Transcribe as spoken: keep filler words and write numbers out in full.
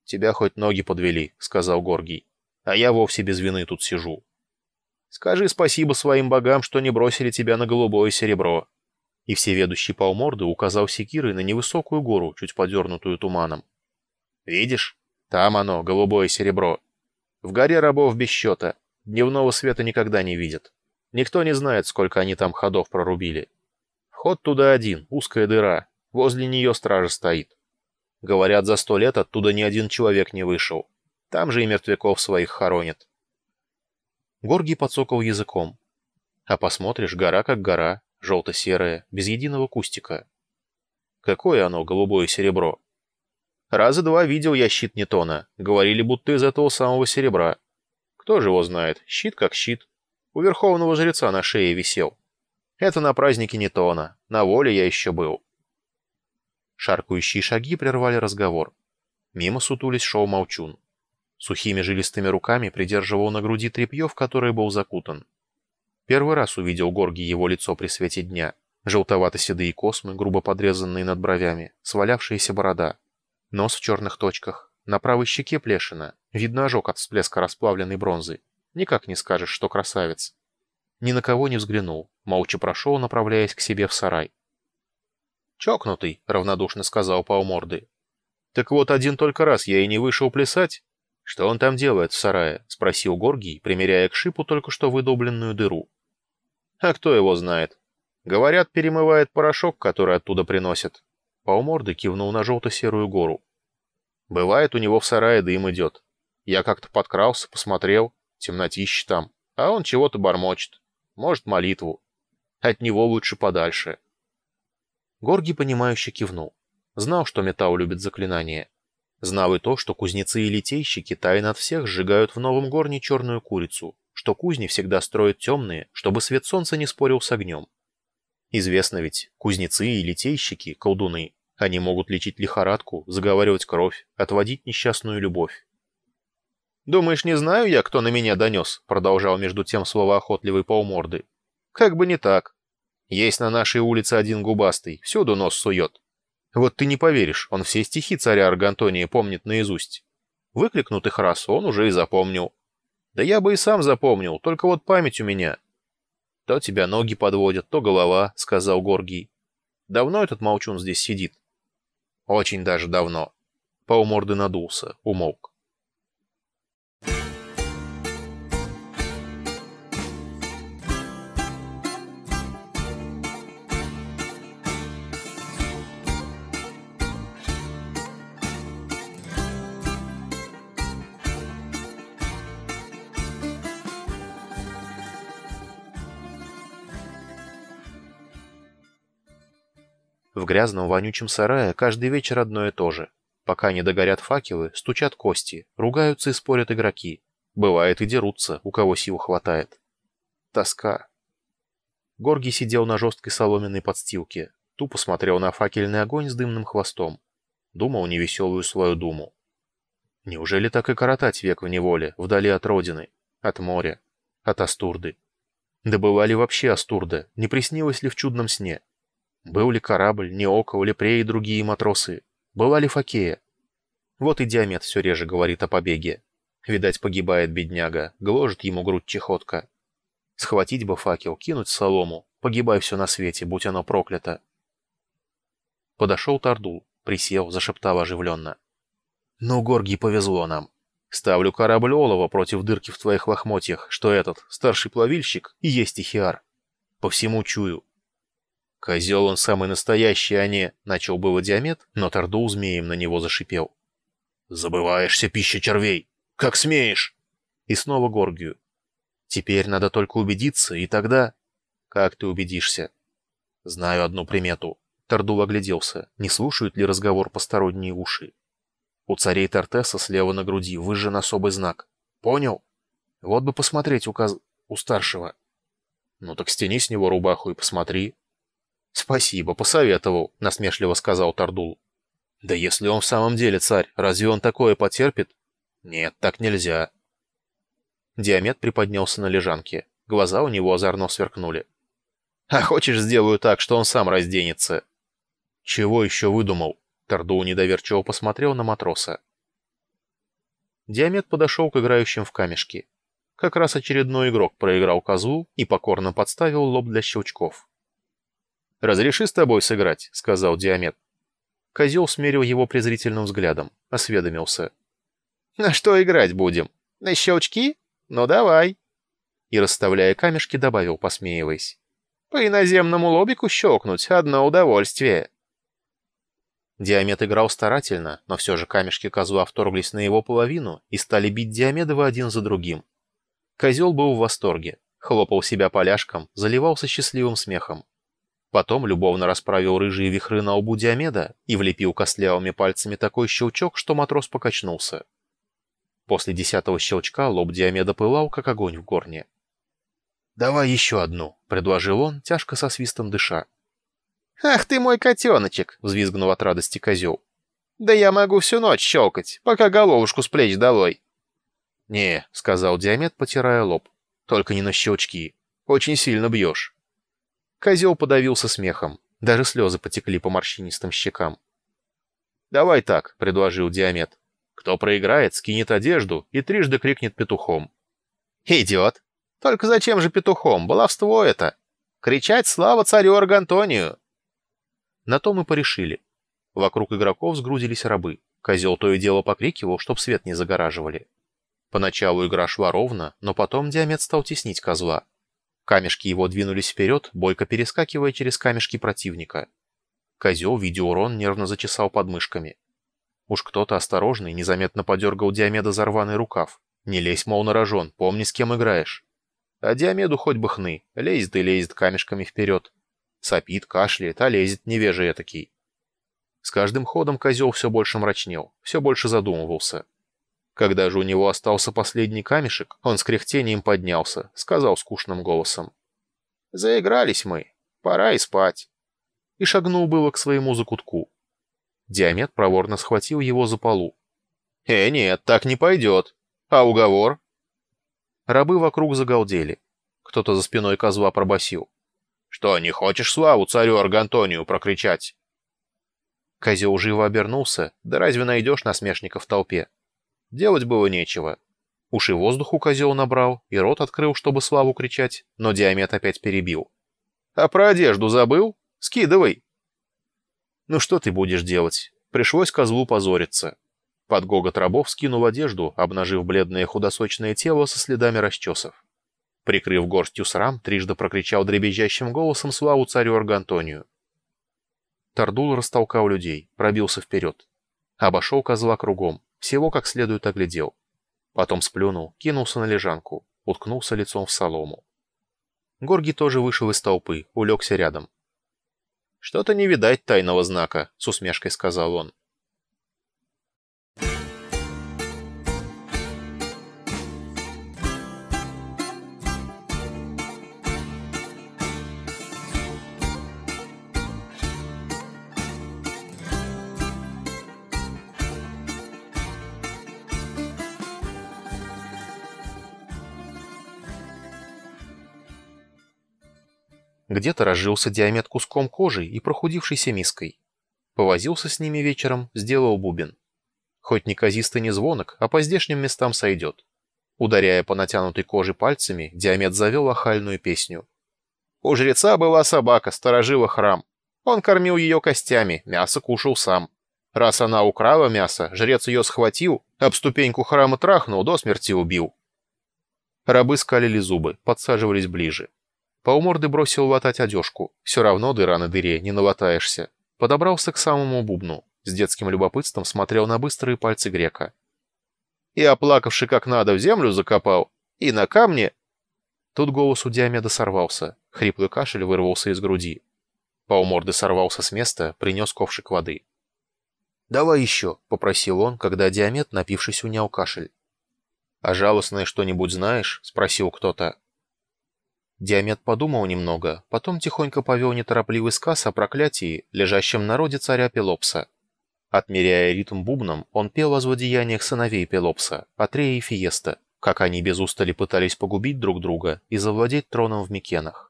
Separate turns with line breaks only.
«Тебя хоть ноги подвели», — сказал Горгий. «А я вовсе без вины тут сижу. Скажи спасибо своим богам, что не бросили тебя на голубое серебро». И всеведущий полморды указал секирой на невысокую гору, чуть подернутую туманом. «Видишь? Там оно, голубое серебро. В горе рабов без счета. Дневного света никогда не видят. Никто не знает, сколько они там ходов прорубили. Вход туда один, узкая дыра. Возле нее стража стоит. Говорят, за сто лет оттуда ни один человек не вышел. Там же и мертвяков своих хоронят». Горгий подсокал языком. А посмотришь, гора как гора, желто-серая, без единого кустика. Какое оно, голубое серебро? Раза два видел я щит Нетона. Говорили, будто из этого самого серебра. Кто же его знает? Щит как щит. У верховного жреца на шее висел. Это на празднике Нетона. На воле я еще был. Шаркающие шаги прервали разговор. Мимо сутулись шел молчун. Сухими жилистыми руками придерживал на груди тряпье, в которое был закутан. Первый раз увидел Горгий его лицо при свете дня. Желтовато-седые космы, грубо подрезанные над бровями, свалявшаяся борода. Нос в черных точках. На правой щеке плешина. Видно ожог от всплеска расплавленной бронзы. Никак не скажешь, что красавец. Ни на кого не взглянул. Молча прошел, направляясь к себе в сарай. «Чокнутый», — равнодушно сказал полморды. «Так вот, один только раз я и не вышел плясать. Что он там делает в сарае?» — спросил Горгий, примеряя к шипу только что выдолбленную дыру. «А кто его знает? Говорят, перемывает порошок, который оттуда приносят». Полморды кивнул на желто-серую гору. «Бывает, у него в сарае дым идет. Я как-то подкрался, посмотрел, темнотища там, а он чего-то бормочет. Может, молитву. От него лучше подальше». Горгий, понимающе кивнул. Знал, что металл любит заклинания. Знал и то, что кузнецы и литейщики тайно от всех сжигают в новом горне черную курицу, что кузни всегда строят темные, чтобы свет солнца не спорил с огнем. Известно ведь, кузнецы и литейщики, колдуны, они могут лечить лихорадку, заговаривать кровь, отводить несчастную любовь. «Думаешь, не знаю я, кто на меня донес?» — продолжал между тем словоохотливый полморды. «Как бы не так. Есть на нашей улице один губастый, всюду нос сует. Вот ты не поверишь, он все стихи царя Аргантония помнит наизусть. Выкликнут их раз, он уже и запомнил. Да я бы и сам запомнил, только вот память у меня». «То тебя ноги подводят, то голова», — сказал Горгий. «Давно этот молчун здесь сидит?» «Очень даже давно». Полморды надулся, умолк. В грязном вонючем сарае каждый вечер одно и то же. Пока не догорят факелы, стучат кости, ругаются и спорят игроки. Бывает и дерутся, у кого сил хватает. Тоска. Горгий сидел на жесткой соломенной подстилке, тупо смотрел на факельный огонь с дымным хвостом. Думал невеселую свою думу. Неужели так и коротать век в неволе, вдали от родины, от моря, от Астурды? Да была ли вообще Астурда, не приснилось ли в чудном сне? Был ли корабль, Неока, Лепрей и другие матросы? Была ли Фокея? Вот и Диамет все реже говорит о побеге. Видать, погибает бедняга, гложет ему грудь чехотка. Схватить бы факел, кинуть в солому, погибай все на свете, будь оно проклято. Подошел Тардул, присел, зашептал оживленно. «Ну, Горгий, повезло нам. Ставлю корабль олова против дырки в твоих лохмотьях, что этот, старший плавильщик, и есть Ихиар. По всему чую». «Козел он самый настоящий, а не...» — начал было Диамет, но Тардул змеем на него зашипел. «Забываешься, пища червей! Как смеешь!» И снова Горгию. «Теперь надо только убедиться, и тогда...» «Как ты убедишься?» «Знаю одну примету». Тардул огляделся, не слушают ли разговор посторонние уши. У царей Тартеса слева на груди выжжен особый знак. «Понял? Вот бы посмотреть указ... у старшего». «Ну так стяни с него рубаху и посмотри». «Спасибо, посоветовал», — насмешливо сказал Тардул. «Да если он в самом деле царь, разве он такое потерпит?» «Нет, так нельзя». Диамет приподнялся на лежанке. Глаза у него озорно сверкнули. «А хочешь, сделаю так, что он сам разденется?» «Чего еще выдумал?» Тардул недоверчиво посмотрел на матроса. Диамет подошел к играющим в камешки. Как раз очередной игрок проиграл козлу и покорно подставил лоб для щелчков. «Разреши с тобой сыграть», — сказал Диамет. Козел смерил его презрительным взглядом, осведомился. «На что играть будем? На щелчки? Ну давай!» И, расставляя камешки, добавил, посмеиваясь. «По иноземному лобику щелкнуть — одно удовольствие!» Диамет играл старательно, но все же камешки козла вторглись на его половину и стали бить Диамедова один за другим. Козел был в восторге, хлопал себя поляшком, заливался счастливым смехом. Потом любовно расправил рыжие вихры на лбу Диамеда и влепил костлявыми пальцами такой щелчок, что матрос покачнулся. После десятого щелчка лоб Диамеда пылал, как огонь в горне. «Давай еще одну», — предложил он, тяжко со свистом дыша. «Ах ты мой котеночек!» — взвизгнул от радости козел. «Да я могу всю ночь щелкать, пока головушку с плеч долой!» «Не», — сказал Диамет, потирая лоб, — «только не на щелчки. Очень сильно бьешь». Козел подавился смехом, даже слезы потекли по морщинистым щекам. «Давай так», — предложил Диамет. «Кто проиграет, скинет одежду и трижды крикнет петухом». «Идиот! Только зачем же петухом? Баловство это! Кричать «Слава царю Аргантонию!» На то мы порешили. Вокруг игроков сгрудились рабы. Козел то и дело покрикивал, чтоб свет не загораживали. Поначалу игра шла ровно, но потом Диамет стал теснить козла. Камешки его двинулись вперед, бойко перескакивая через камешки противника. Козел, видя урон, нервно зачесал подмышками. Уж кто-то осторожный незаметно подергал Диамеда за рваный рукав. «Не лезь, мол, на рожон, помни, с кем играешь». А Диамеду хоть бы хны, лезет и лезет камешками вперед. Сопит, кашляет, а лезет невежа этакий. С каждым ходом козел все больше мрачнел, все больше задумывался. Когда же у него остался последний камешек, он с кряхтением поднялся, сказал скучным голосом. «Заигрались мы, пора и спать». И шагнул было к своему закутку. Диамет проворно схватил его за полу. «Э, нет, так не пойдет. А уговор?» Рабы вокруг загалдели. Кто-то за спиной козла пробасил. «Что, не хочешь славу царю Аргантонию прокричать?» Козел живо обернулся, да разве найдешь насмешника в толпе? Делать было нечего. Уж и воздуху козел набрал, и рот открыл, чтобы славу кричать, но Диамет опять перебил. «А про одежду забыл? Скидывай!» Ну что ты будешь делать? Пришлось козлу позориться. Под гогот рабов скинул одежду, обнажив бледное худосочное тело со следами расчесов. Прикрыв горстью срам, трижды прокричал дребезжащим голосом славу царю Аргантонию. Тардул растолкал людей, пробился вперед. Обошел козла кругом, всего как следует оглядел. Потом сплюнул, кинулся на лежанку, уткнулся лицом в солому. Горгий тоже вышел из толпы, улегся рядом. «Что-то не видать тайного знака», — с усмешкой сказал он. Где-то разжился Диамет куском кожи и прохудившейся миской. Повозился с ними вечером, сделал бубен. Хоть неказисто не звонок, а по здешним местам сойдет. Ударяя по натянутой коже пальцами, Диамет завел охальную песню. У жреца была собака, сторожила храм. Он кормил ее костями, мясо кушал сам. Раз она украла мясо, жрец ее схватил, об ступеньку храма трахнул, до смерти убил. Рабы скалили зубы, подсаживались ближе. Полуморды бросил латать одежку. Все равно дыра на дыре, не налатаешься. Подобрался к самому бубну. С детским любопытством смотрел на быстрые пальцы грека. И, оплакавши как надо, в землю закопал. И на камне... Тут голос у Диамеда сорвался. Хриплый кашель вырвался из груди. Полуморды сорвался с места, принес ковшик воды. «Давай еще», — попросил он, когда Диамет, напившись, унял кашель. «А жалостное что-нибудь знаешь?» — спросил кто-то. Диамет подумал немного, потом тихонько повел неторопливый сказ о проклятии, лежащем на роде царя Пелопса. Отмеряя ритм бубном, он пел о злодеяниях сыновей Пелопса, Атрея и Фиеста, как они без устали пытались погубить друг друга и завладеть троном в Микенах.